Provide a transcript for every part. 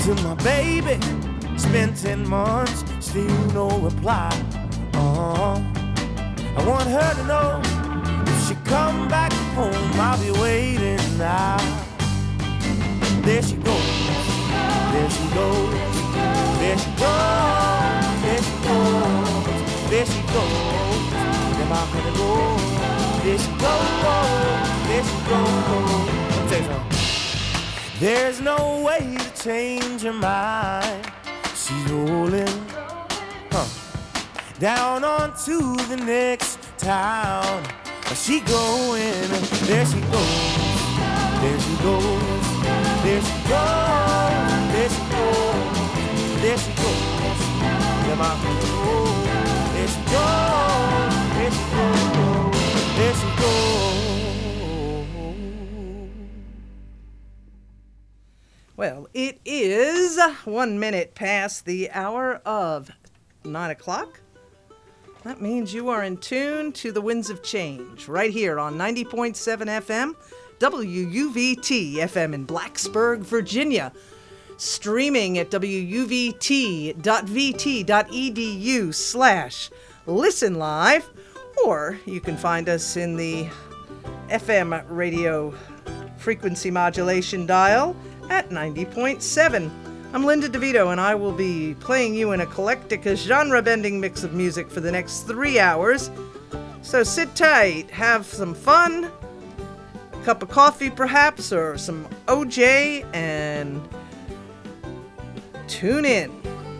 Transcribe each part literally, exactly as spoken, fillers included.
To my baby, spent ten months, still no reply. Uh-huh. I want her to know if she come back home, I'll be waiting now. There she goes, there she goes, there she goes, there she goes, there she goes. There my honey goes, there she goes, there she goes. Let me tell you something. There's no way to change her mind. She's rolling, huh, down onto the next town. She going, there she goes, there she goes, there she goes, there she goes, there she goes. There my honey goes, there she goes, there she goes, there she goes. Well, it is one minute past the hour of nine o'clock. That means you are in tune to the winds of change right here on ninety point seven F M, W U V T F M in Blacksburg, Virginia. Streaming at W U V T dot V T dot E D U slash listen live, or you can find us in the F M radio frequency modulation dial at ninety point seven. I'm Linda DeVito, and I will be playing you an eclectic, genre-bending mix of music for the next three hours. So sit tight, have some fun, a cup of coffee perhaps, or some O J, and tune in.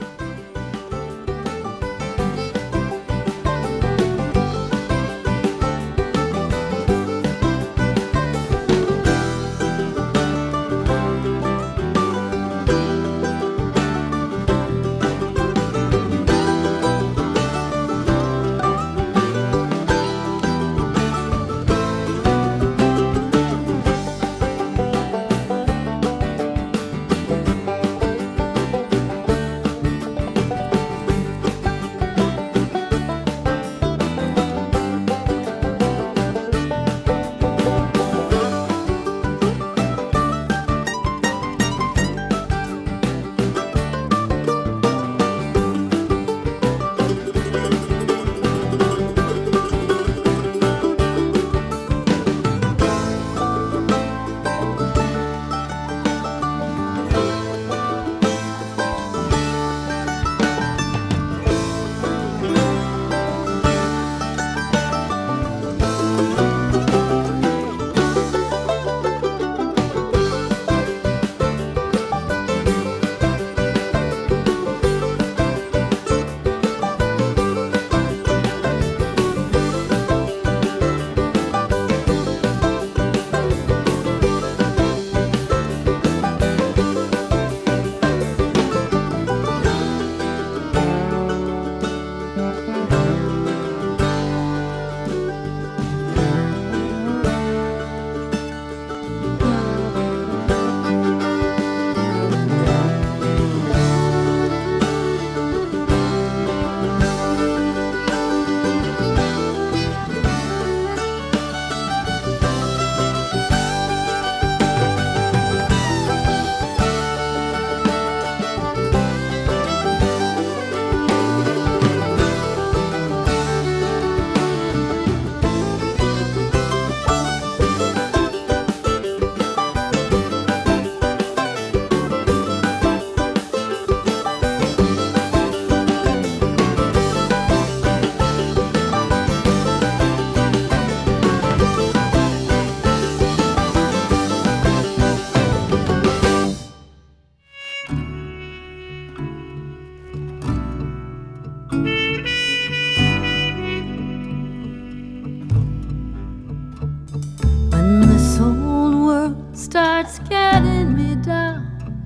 starts getting me down,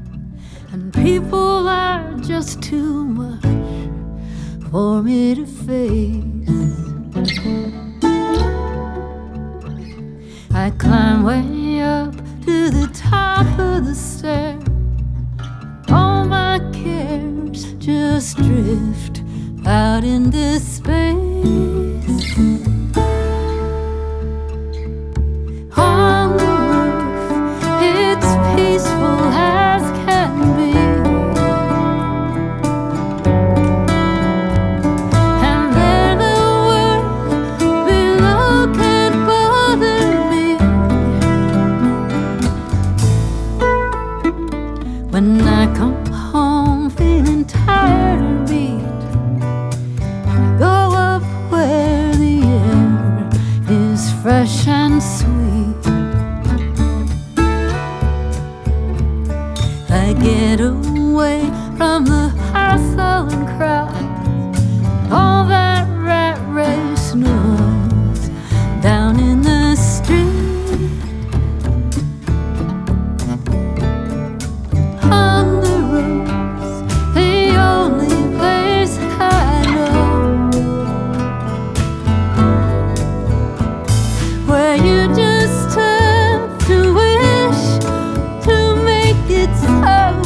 and people are just too much for me to face. I climb way up to the top of the stair. All my cares just drift out into space. On the roof, it's peaceful as can be. And I come home feeling tired and beat. I go up where the air is fresh and sweet. I get away from the hustle and crowd, all that rat race noise down in the street. On the road's the only place I know where you just have to wish to make it so.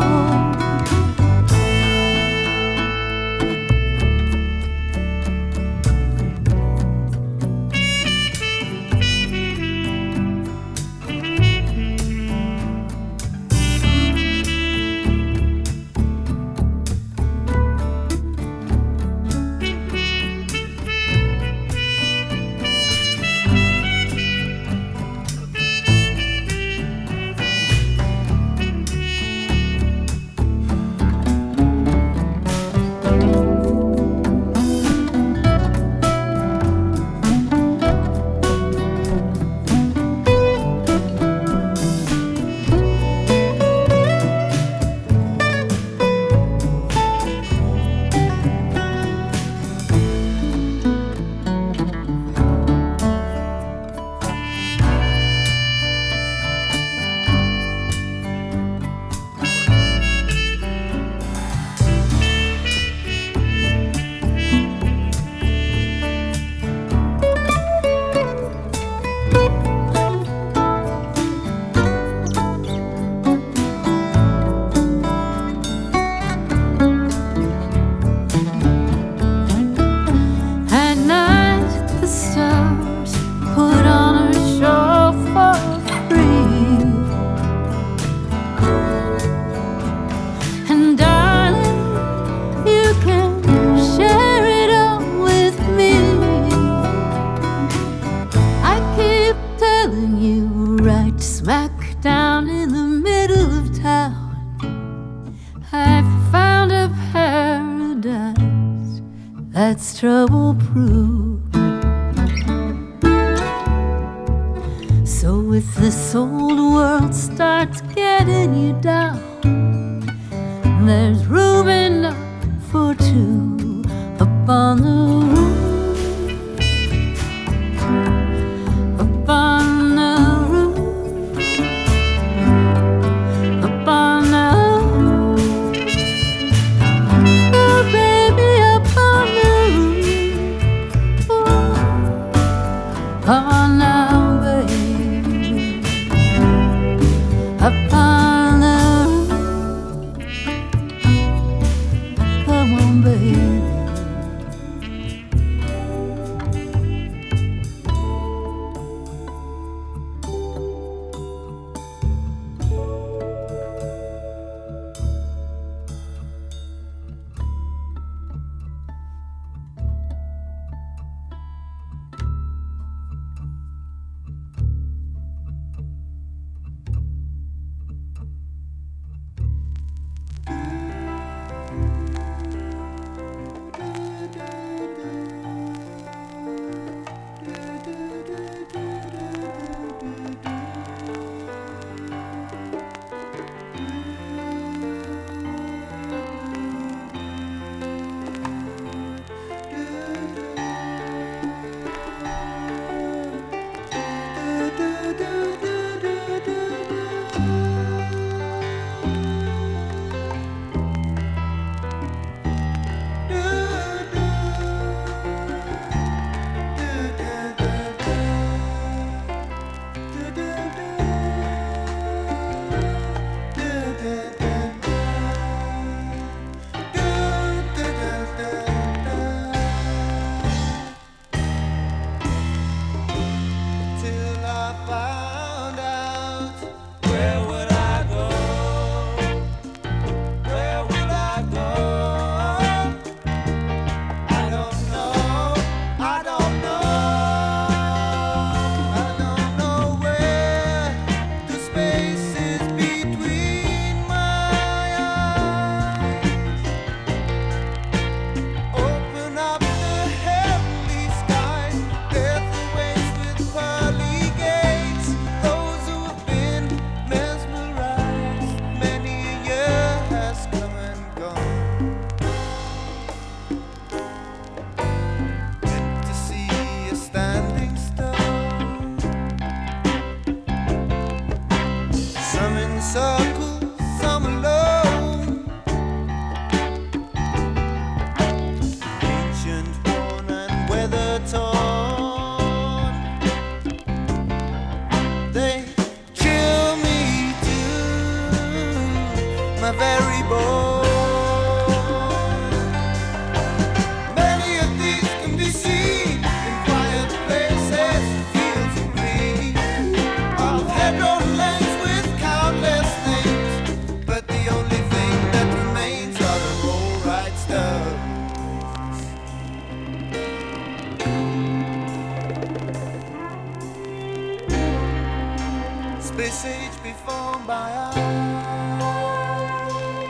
That's trouble-proof. So if this old world starts getting you down, there's room enough for two up on the roof, up on the roof, up on the roof. Oh, baby, up on the roof. Oh, oh now, baby, up on the roof. Come on, baby. message before my eyes,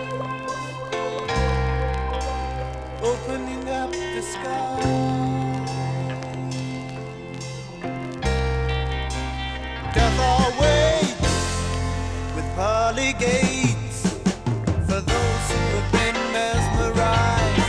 opening up the sky. Death awaits with pearly gates for those who have been mesmerized.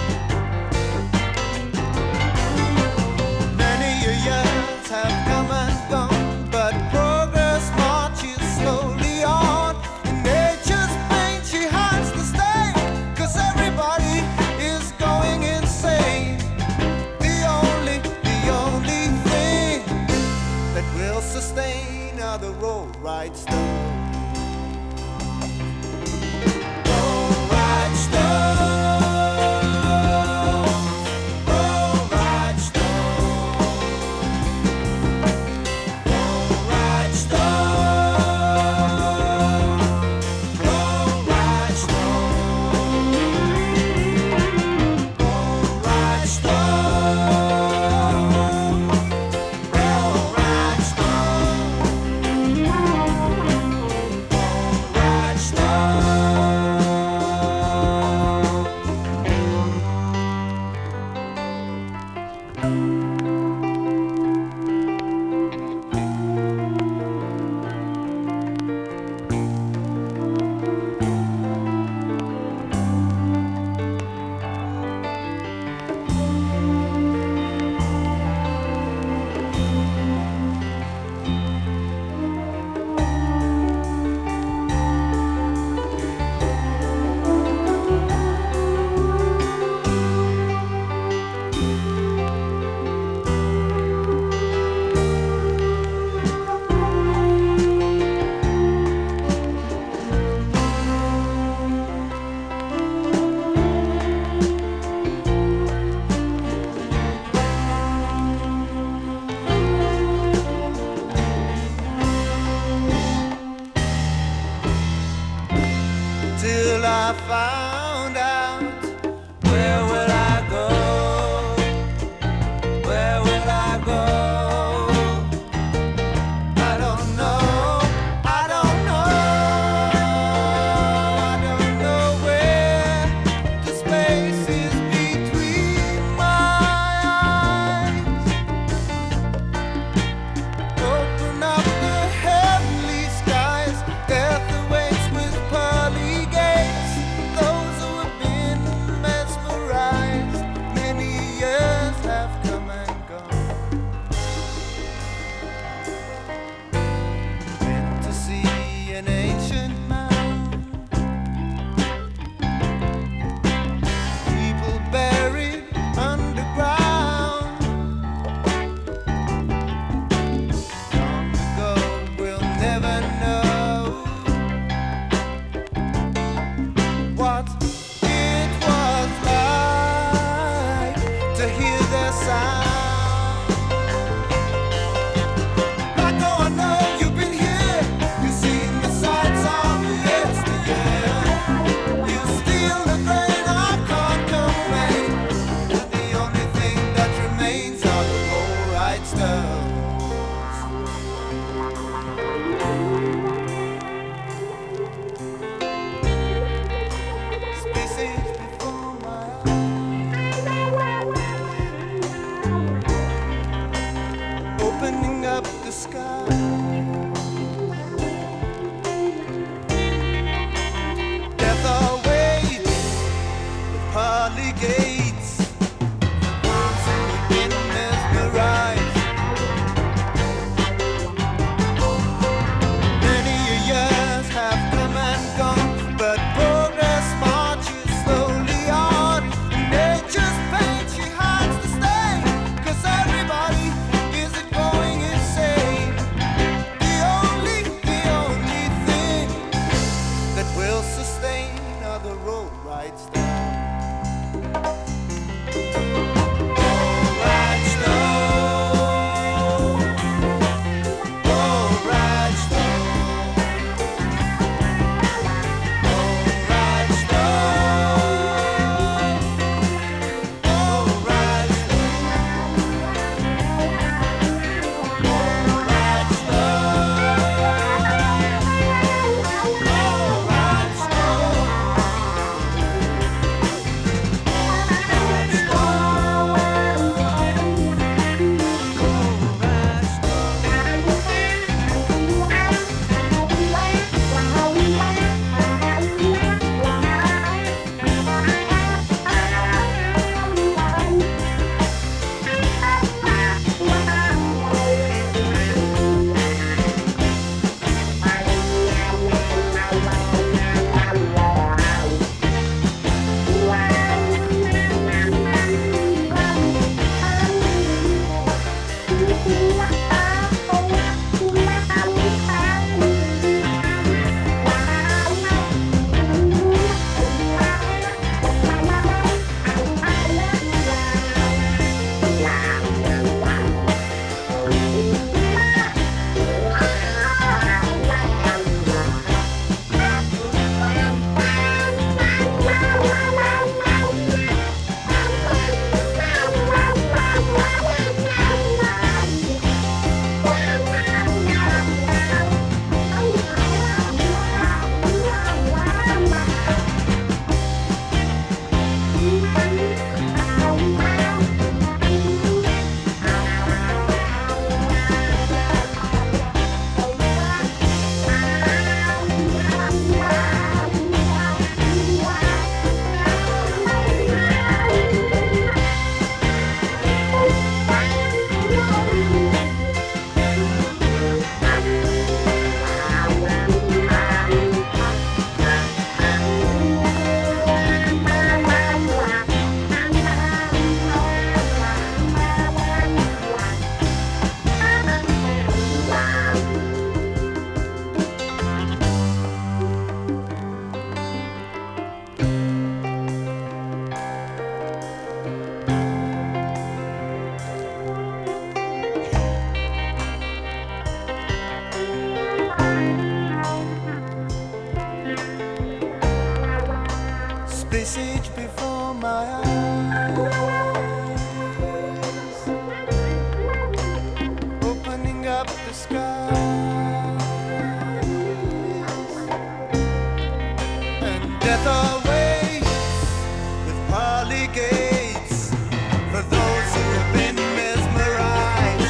Many years have come and gone, but progress marches slowly on. In nature's pain she hides the stain, 'cause everybody is going insane. The only, the only thing that will sustain are the road right stones. Roll right stones, roll right stones, roll right stones, roll right stones, roll right stones, roll right stones, roll right till I found out. Where will I go? Where will I go? I don't know. I don't know. I don't know where the space is between my eyes. Open up the heavenly skies. Death awaits with pearly gates. Those who have been mesmerized. Many years have come and gone. Went to see an ancient mound. People buried underground. Long ago, we'll never know what it was like to hear their sound. I know, I know you've been here. You've seen the sights of yesteryear. You steal the grain, I can't complain. And the only thing that remains are the roll right stones. Spaces before my eyes, opening up the sky. Death awaits with pearly gates. Those who have been mesmerized. Many years have come and gone, but progress marches slowly on. In nature's pain she hides the stain, 'cause everybody is going insane. The only, the only thing that will sustain are the road right stones. Roll right stones, roll right stones, roll right stones, roll right stones, roll right stones. passage before my eyes, opening up the skies, and death awaits with pearly gates for those who have been mesmerized.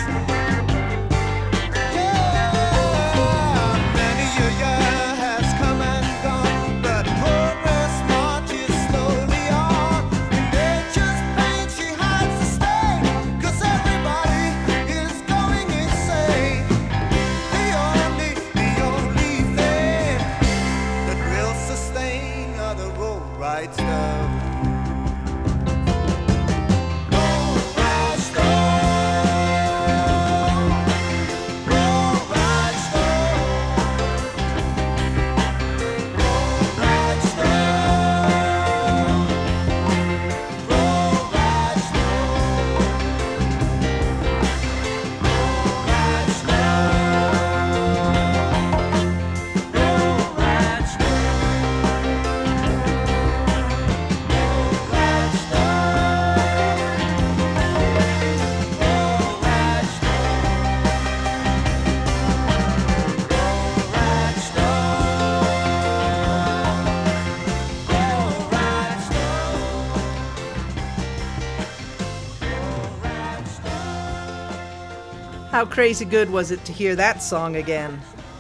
Yeah, many a year has come and gone, but progress marches slowly on. In nature's pain she hides the stain, 'cause everybody is going insane. The only, the only thing that will sustain are the road right stuff. How crazy good was it to hear that song again?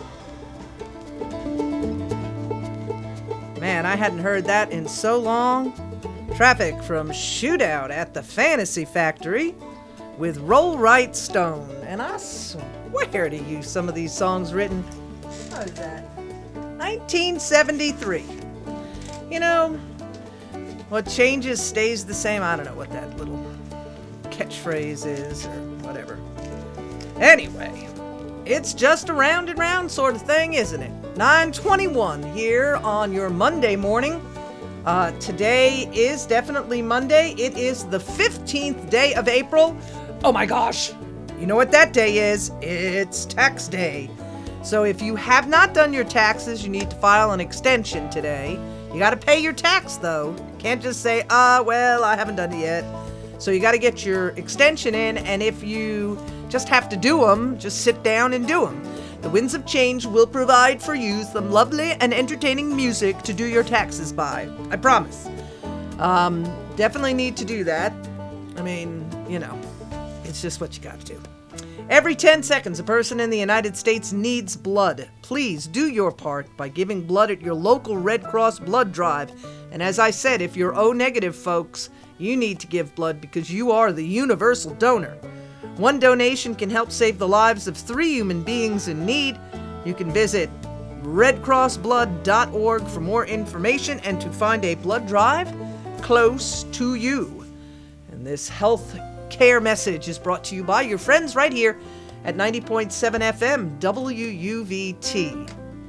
Man, I hadn't heard that in so long. Traffic from Shootout at the Fantasy Factory with Roll Right Stone. And I swear to you, some of these songs written, what is that? nineteen seventy-three. You know, what changes stays the same. I don't know what that little catchphrase is or whatever. Anyway, it's just a round and round sort of thing, isn't it? nine twenty-one here on your Monday morning. Uh, today is definitely Monday. It is the fifteenth day of April. Oh my gosh! You know what that day is? It's tax day. So if you have not done your taxes, you need to file an extension today. You gotta pay your tax though. Can't just say, ah, well, I haven't done it yet. So you gotta get your extension in, and if you just have to do them, just sit down and do them. The Winds of Change will provide for you some lovely and entertaining music to do your taxes by. I promise. Um, definitely need to do that. I mean, you know, it's just what you gotta do. Every ten seconds, a person in the United States needs blood. Please do your part by giving blood at your local Red Cross blood drive. And as I said, if you're O negative, folks, you need to give blood because you are the universal donor. One donation can help save the lives of three human beings in need. You can visit red cross blood dot org for more information and to find a blood drive close to you. And this health care message is brought to you by your friends right here at ninety point seven F M W U V T.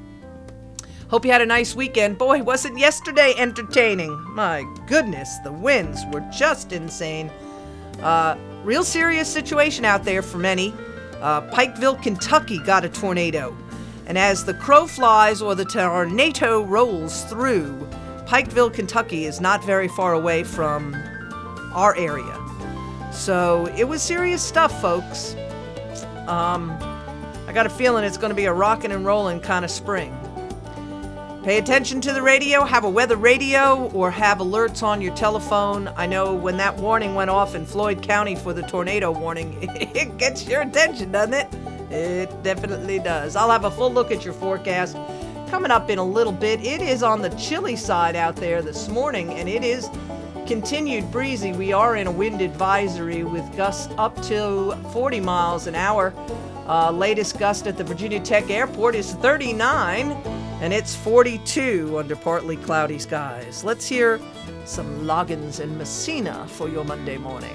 Hope you had a nice weekend. Boy, wasn't yesterday entertaining. My goodness, the winds were just insane. Uh, real serious situation out there for many. Uh, Pikeville, Kentucky got a tornado. And as the crow flies or the tornado rolls through, Pikeville, Kentucky is not very far away from our area. So it was serious stuff, folks. Um, I got a feeling it's going to be a rockin' and rollin' kind of spring. Pay attention to the radio, have a weather radio, or have alerts on your telephone. I know when that warning went off in Floyd County for the tornado warning, it gets your attention, doesn't it? It definitely does. I'll have a full look at your forecast coming up in a little bit. It is on the chilly side out there this morning, and it is continued breezy. We are in a wind advisory with gusts up to forty miles an hour. Uh, latest gust at the Virginia Tech Airport is thirty-nine, and it's forty-two under partly cloudy skies. Let's hear some Loggins and Messina for your Monday morning.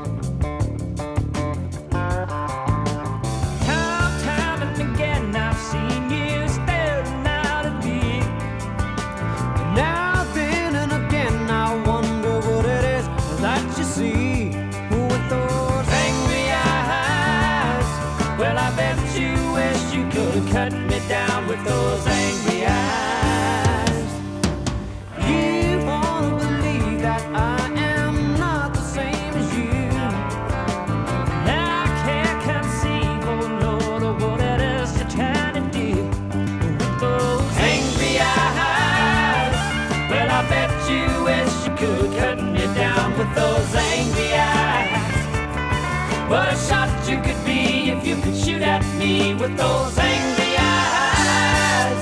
Time, time and again I've seen cut me down with those angry eyes. You wanna believe that I am not the same as you. Now I can't conceive, oh Lord, of what it is you're trying to do with those angry eyes. Well, I bet you wish you could cut me down with those angry eyes. What a shot you could be if you could shoot at me with those angry eyes.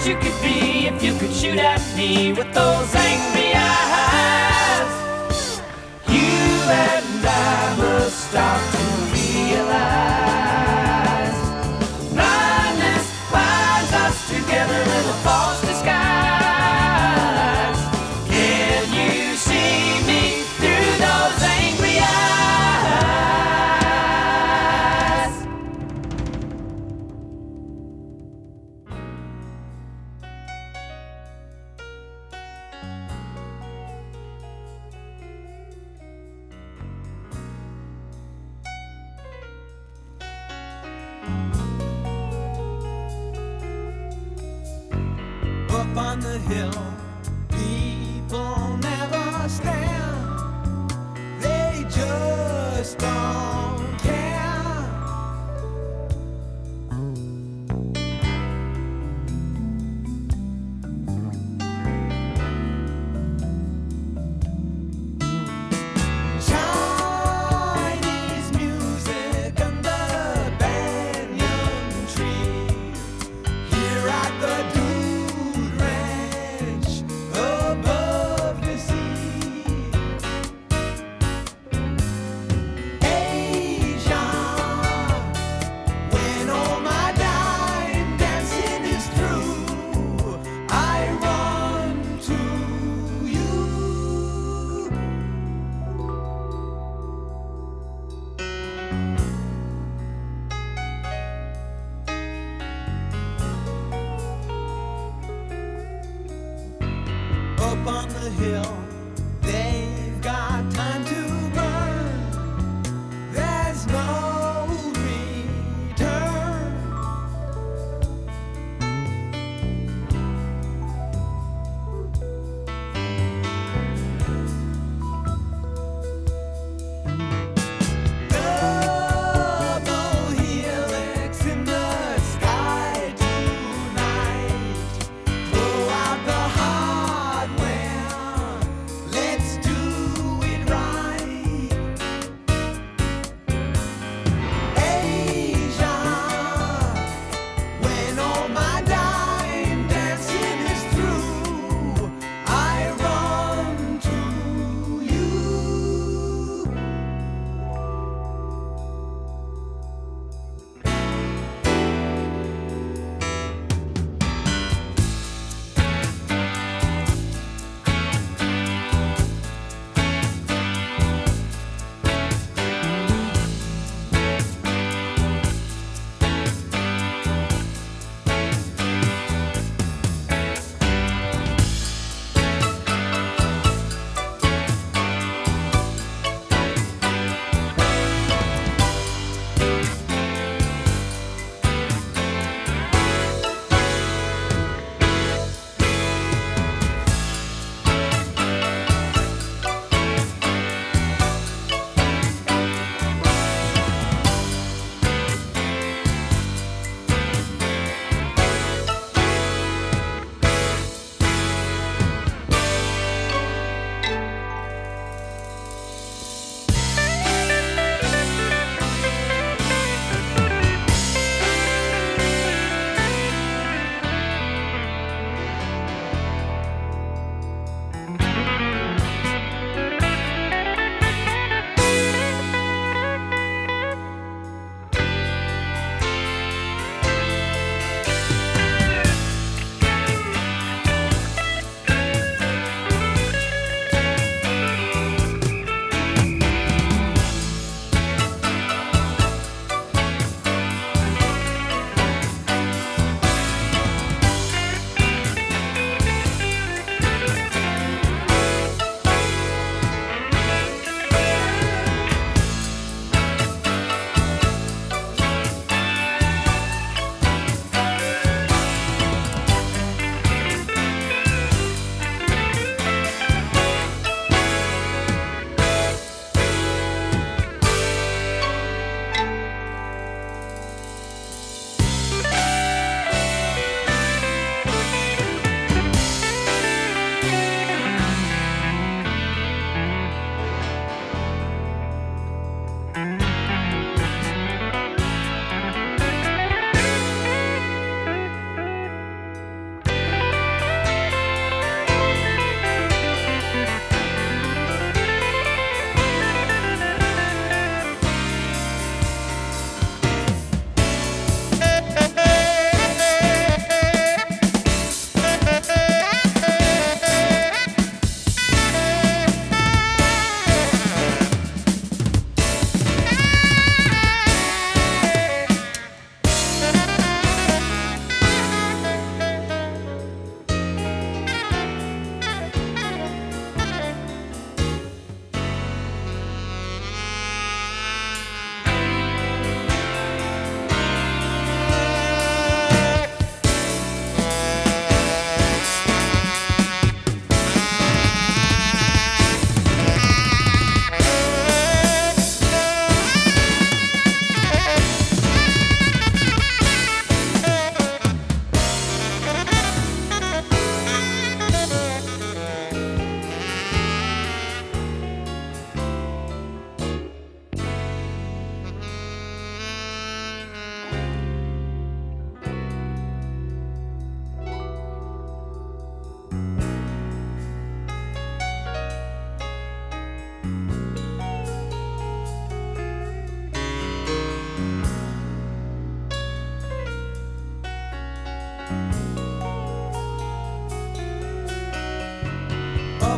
you could be if you could shoot at me with those angry eyes. You and I must start to realize blindness binds us together in a false disguise. Can you see me through those angry eyes? Up on the hill, people never stand. They just don't care. Chinese music under banyan tree. Here at the Dude Ranch above the sea. Asia, when all my dime dancing is through, I run to you. Up on the hill, they've got time to burn. There's no return. Double helix in the sky tonight. Blow out the hardware,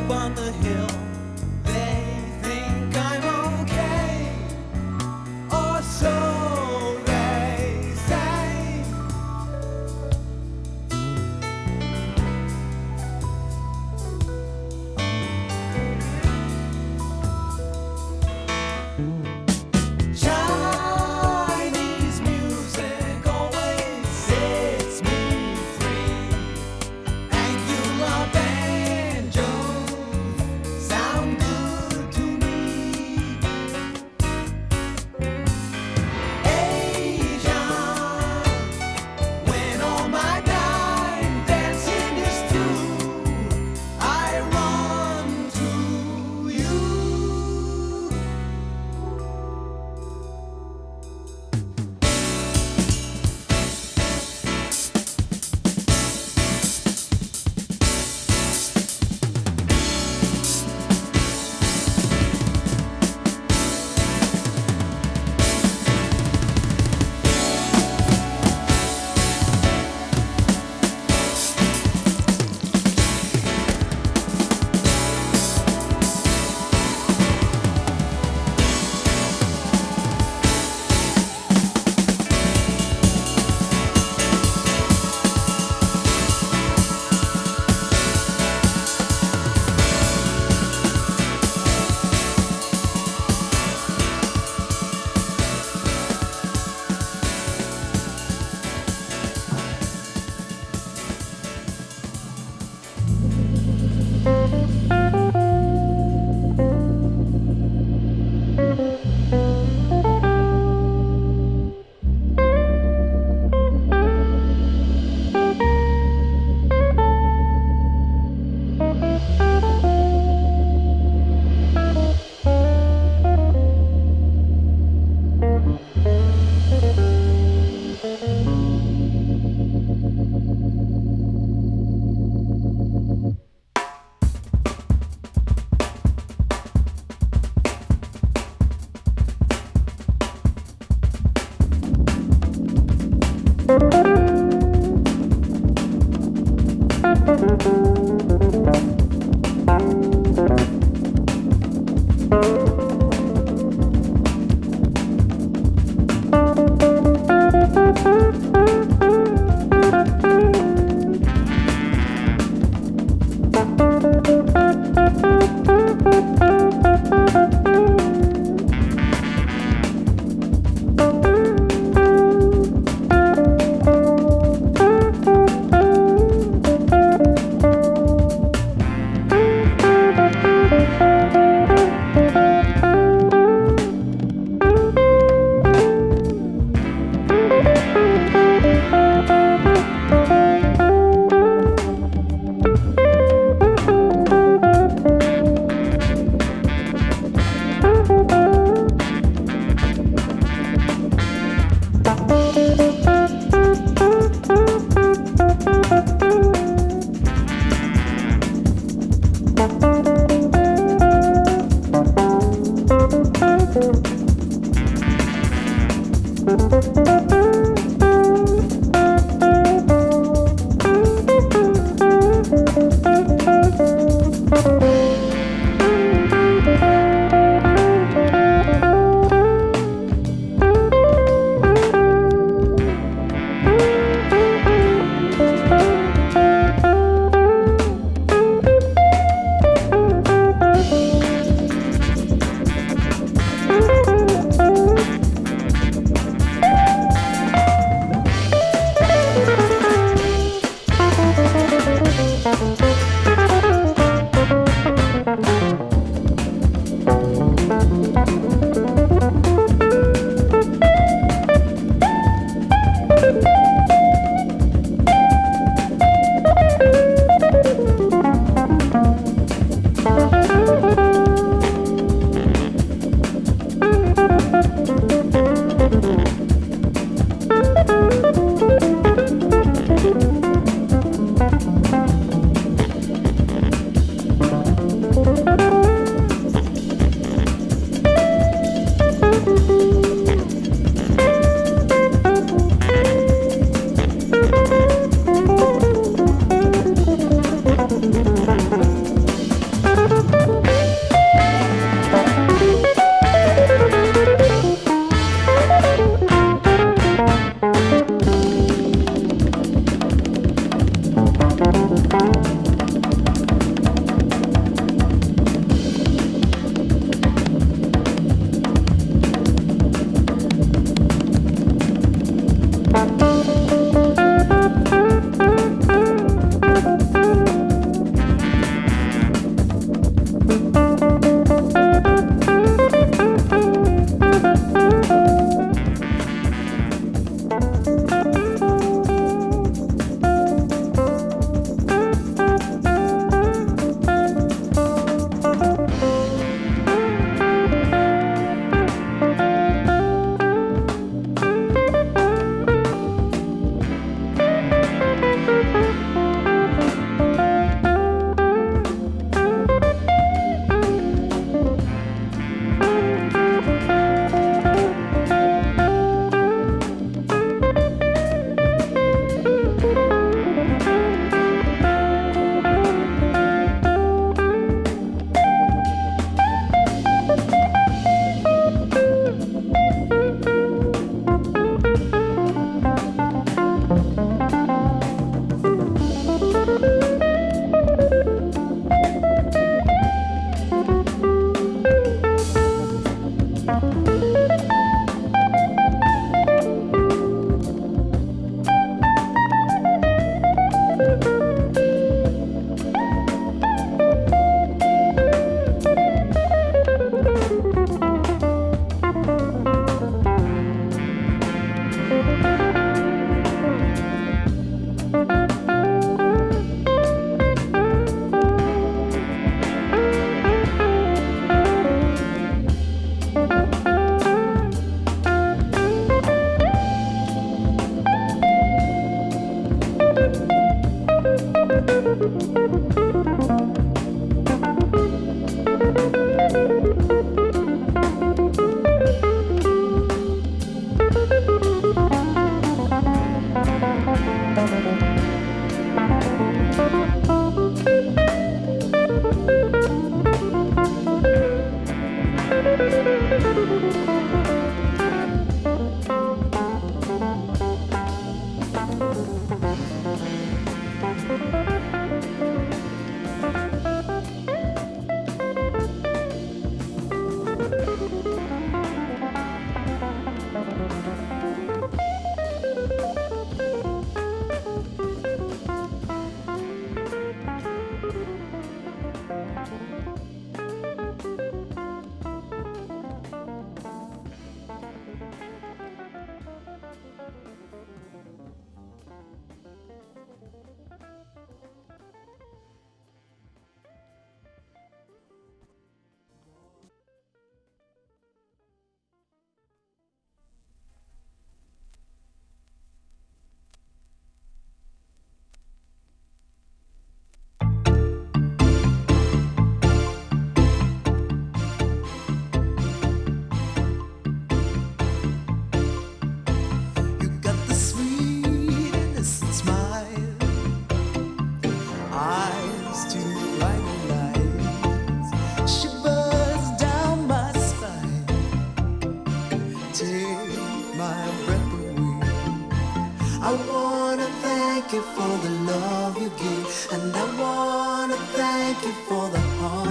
up on the hill. They think I'm okay, or so they say. Chinese music always sets me free. Angular banjos sound good to me. Asia, when all my time dancing is through, I run to you.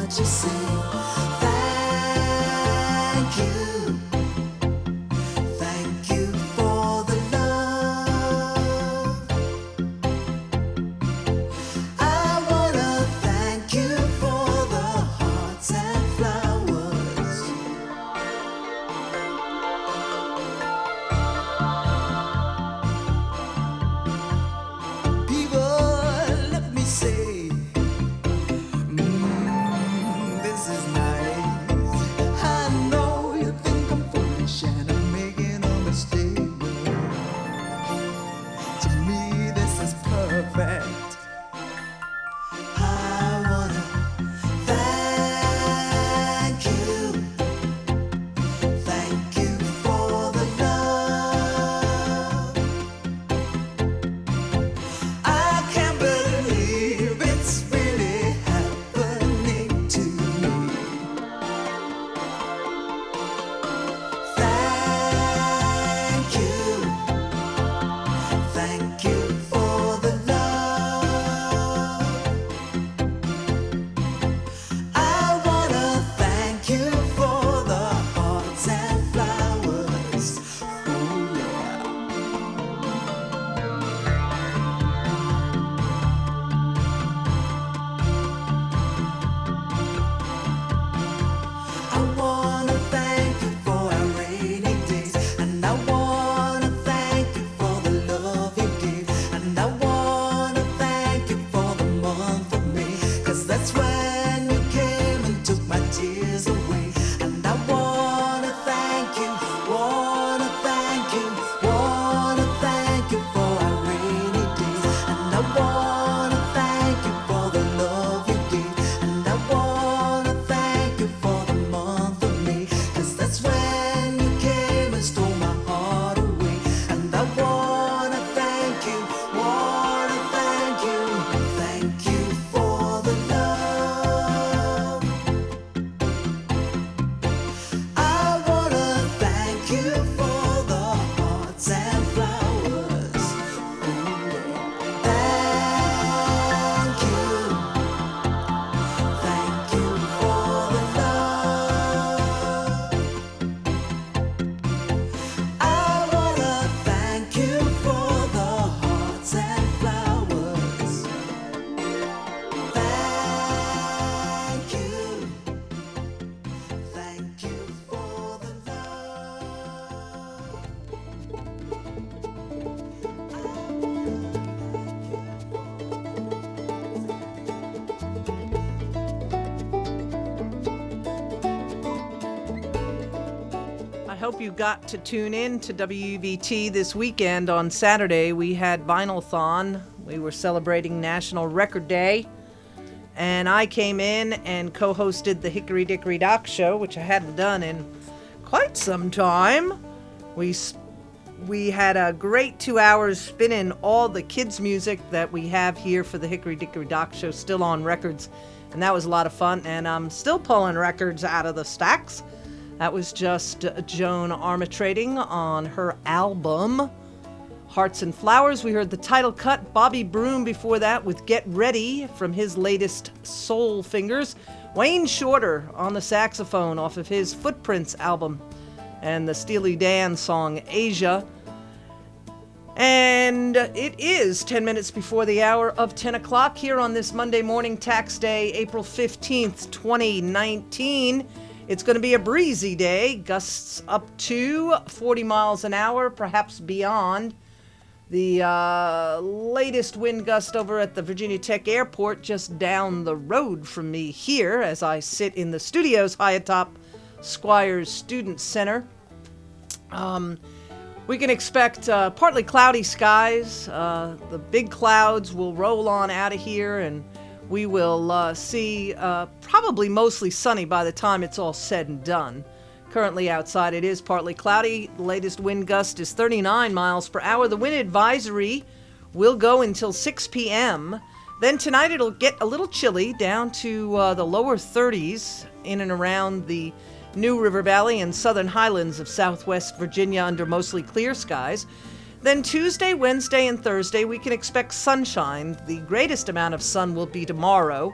hope you got to tune in to W U V T this weekend. On Saturday, we had Vinylthon. We were celebrating National Record Day. And I came in and co-hosted the Hickory Dickory Dock Show, which I hadn't done in quite some time. We we had a great two hours spinning all the kids' music that we have here for the Hickory Dickory Dock Show, still on records. And that was a lot of fun. And I'm still pulling records out of the stacks. That was just Joan Armatrading on her album, Hearts and Flowers. We heard the title cut, Bobby Broom before that with Get Ready from his latest Soul Fingers. Wayne Shorter on the saxophone off of his Footprints album, and the Steely Dan song Asia. And it is ten minutes before the hour of ten o'clock here on this Monday morning, tax day, April fifteenth, twenty nineteen. It's going to be a breezy day, gusts up to forty miles an hour, perhaps beyond. The uh, latest wind gust over at the Virginia Tech Airport, just down the road from me here as I sit in the studios high atop Squires Student Center. Um, we can expect uh, partly cloudy skies. Uh, the big clouds will roll on out of here, and we will uh, see uh, probably mostly sunny by the time it's all said and done. Currently outside it is partly cloudy. The latest wind gust is thirty-nine miles per hour. The wind advisory will go until six p.m. Then tonight it'll get a little chilly, down to uh, the lower thirties in and around the New River Valley and southern highlands of southwest Virginia under mostly clear skies. Then Tuesday, Wednesday, and Thursday we can expect sunshine. The greatest amount of sun will be tomorrow,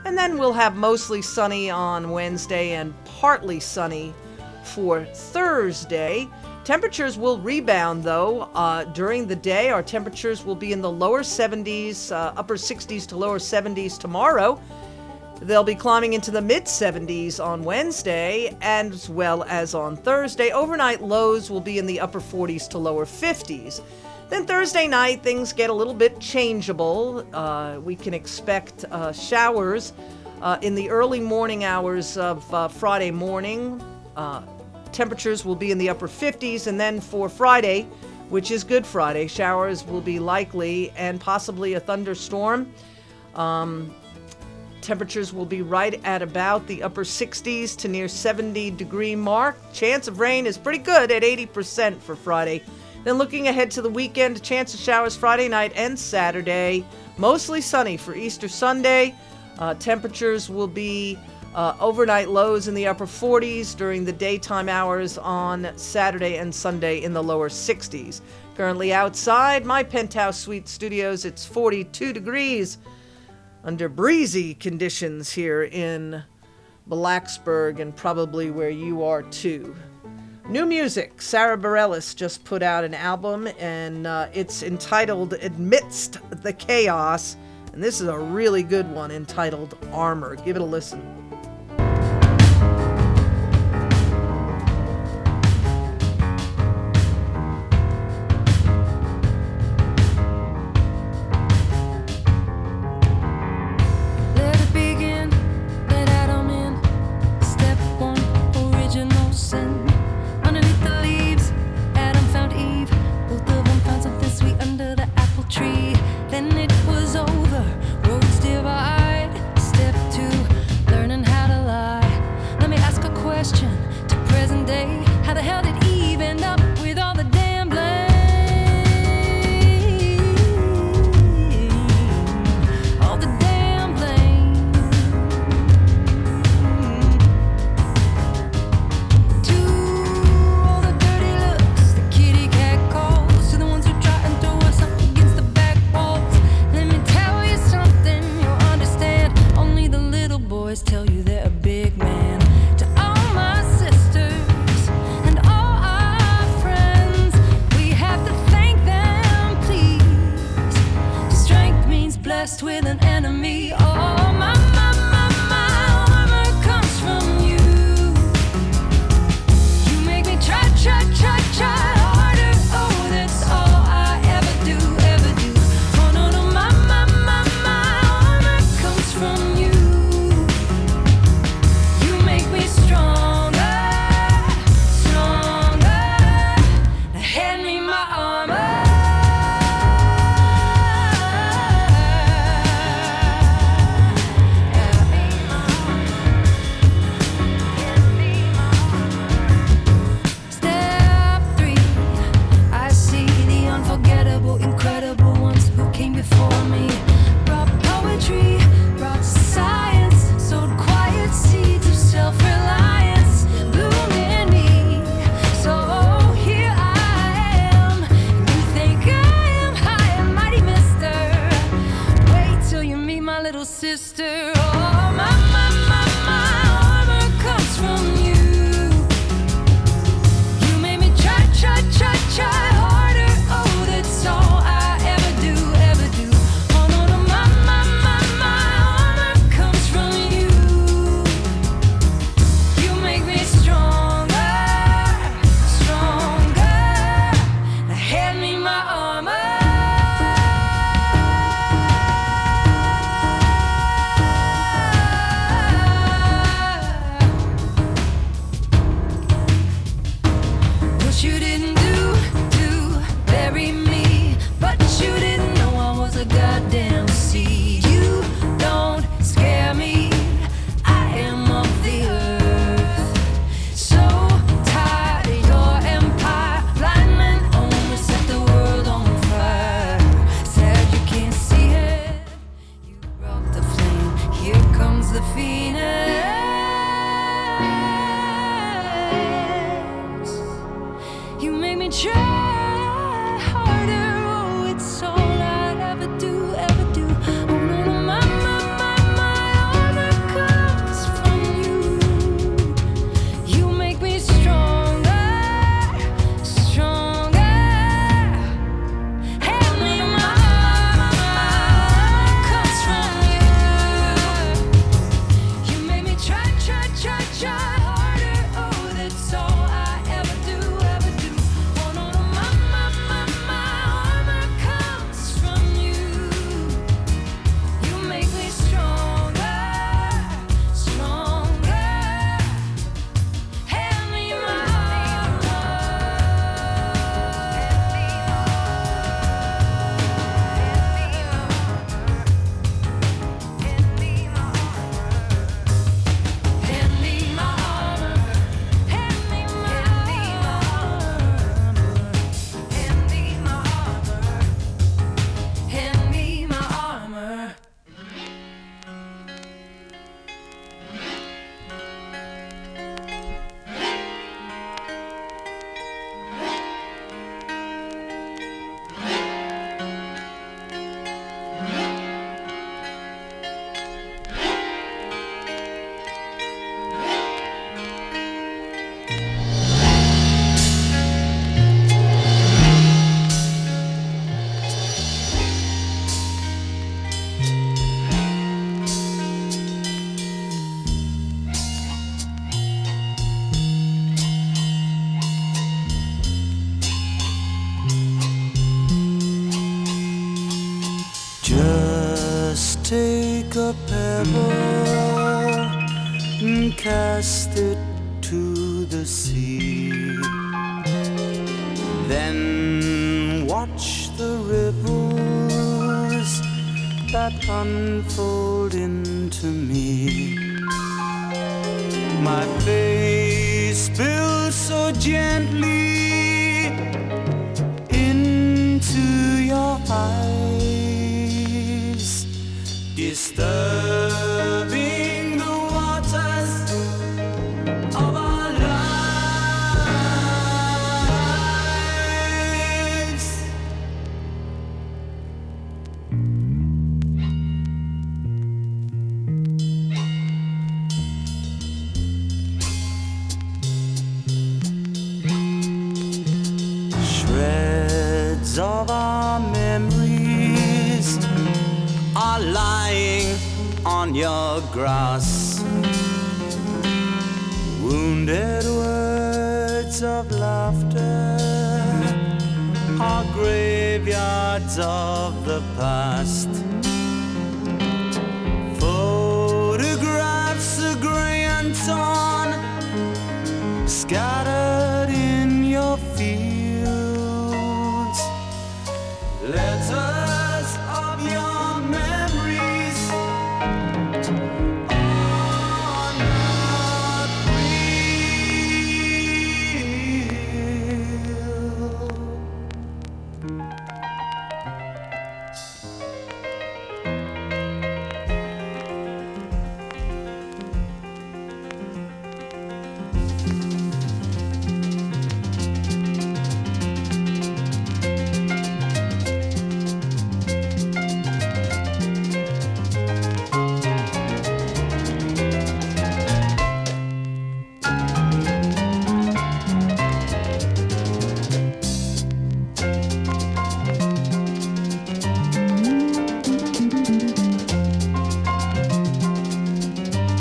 And then we'll have mostly sunny on Wednesday and partly sunny for Thursday. Temperatures will rebound, though. Uh, during the day, our temperatures will be in the lower seventies, uh, upper sixties to lower seventies tomorrow. They'll be climbing into the mid seventies on Wednesday, as well as on Thursday. Overnight lows will be in the upper forties to lower fifties. Then Thursday night, things get a little bit changeable. Uh, we can expect uh, showers uh, in the early morning hours of uh, Friday morning. Uh, temperatures will be in the upper fifties, and then for Friday, which is Good Friday, showers will be likely and possibly a thunderstorm. Um, temperatures will be right at about the upper sixties to near seventy degree mark. Chance of rain is pretty good at eighty percent for Friday. Then looking ahead to the weekend, a chance of showers Friday night and Saturday. Mostly sunny for Easter Sunday. Uh, temperatures will be uh, overnight lows in the upper forties during the daytime hours on Saturday and Sunday in the lower sixties. Currently outside my penthouse suite studios, it's forty-two degrees under breezy conditions here in Blacksburg and probably where you are too. New music. Sarah Bareilles just put out an album, and uh, it's entitled Amidst the Chaos. And this is a really good one entitled Armor. Give it a listen. Let it begin, let Adam in. Step one, original sin. Underneath the leaves, Adam found Eve. Both of them found something sweet under the apple tree. Then it was over, roads divide. Step two, learning how to lie. Let me ask a question to present day. How the hell did Eve end up with all the damn blame? All the damn blame. To all the dirty looks, the kitty cat calls. To the ones who try and throw us up against the back walls. Let me tell you something you'll understand. Only the little boys tell you they're a big man. To all my sisters and all our friends, we have to thank them, please. Strength means blessed with an enemy. Oh, my, my, my, my armor comes from you. You make me try, try, try, try harder. Oh, that's all I ever do, ever do. Oh, no, no, my, my, my, my armor comes from you. take a pebble and cast it to the sea. Then watch the ripples that unfold into me. My face spills so gently into your eyes, disturbing the waters of our lives. Shreds of our memories are lying on your grass. Wounded words of laughter are graveyards of the past. Photographs are gray and torn, scattered